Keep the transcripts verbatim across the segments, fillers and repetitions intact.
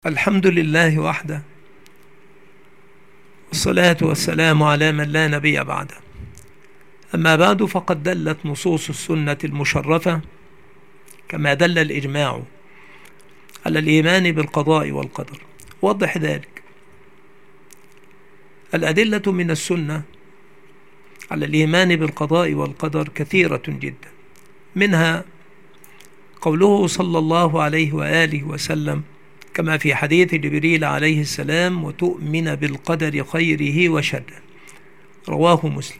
الحمد لله وحده، والصلاة والسلام على من لا نبي بعده. أما بعد، فقد دلت نصوص السنة المشرفة كما دل الإجماع على الإيمان بالقضاء والقدر. وضح ذلك. الأدلة من السنة على الإيمان بالقضاء والقدر كثيرة جدا، منها قوله صلى الله عليه وآله وسلم كما في حديث جبريل عليه السلام: وتؤمن بالقدر خيره وشره، رواه مسلم.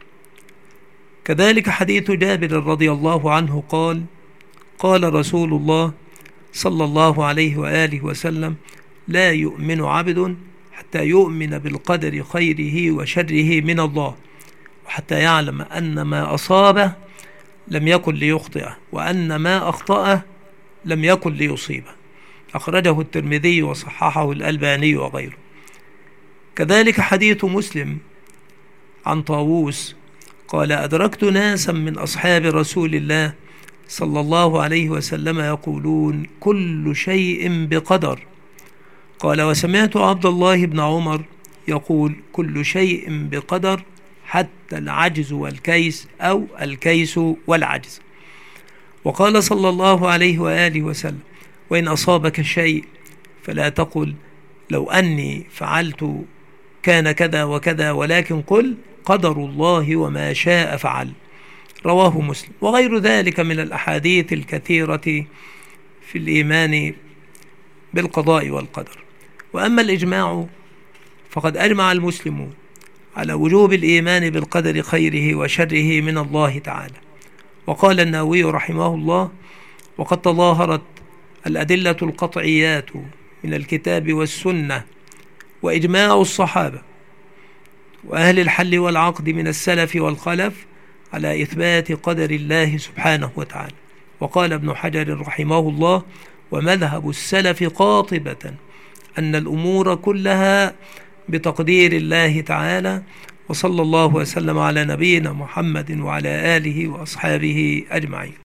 كذلك حديث جابر رضي الله عنه قال: قال رسول الله صلى الله عليه وآله وسلم: لا يؤمن عبد حتى يؤمن بالقدر خيره وشره من الله، وحتى يعلم أن ما أصابه لم يكن ليخطئه، وأن ما أخطأه لم يكن ليصيبه. أخرجه الترمذي وصححه الألباني وغيره. كذلك حديث مسلم عن طاووس قال: أدركت ناسا من أصحاب رسول الله صلى الله عليه وسلم يقولون: كل شيء بقدر. قال: وسمعت عبد الله بن عمر يقول: كل شيء بقدر حتى العجز والكيس، أو الكيس والعجز. وقال صلى الله عليه وآله وسلم: وإن أصابك شيء فلا تقل لو أني فعلت كان كذا وكذا، ولكن قل قدر الله وما شاء فعل، رواه مسلم. وغير ذلك من الأحاديث الكثيرة في الإيمان بالقضاء والقدر. وأما الإجماع فقد أجمع المسلمون على وجوب الإيمان بالقدر خيره وشره من الله تعالى. وقال النووي رحمه الله: وقد تظاهرت الأدلة القطعيات من الكتاب والسنة وإجماع الصحابة وأهل الحل والعقد من السلف والخلف على إثبات قدر الله سبحانه وتعالى. وقال ابن حجر رحمه الله: ومذهب السلف قاطبة أن الأمور كلها بتقدير الله تعالى. وصلى الله وسلم على نبينا محمد وعلى آله وأصحابه أجمعين.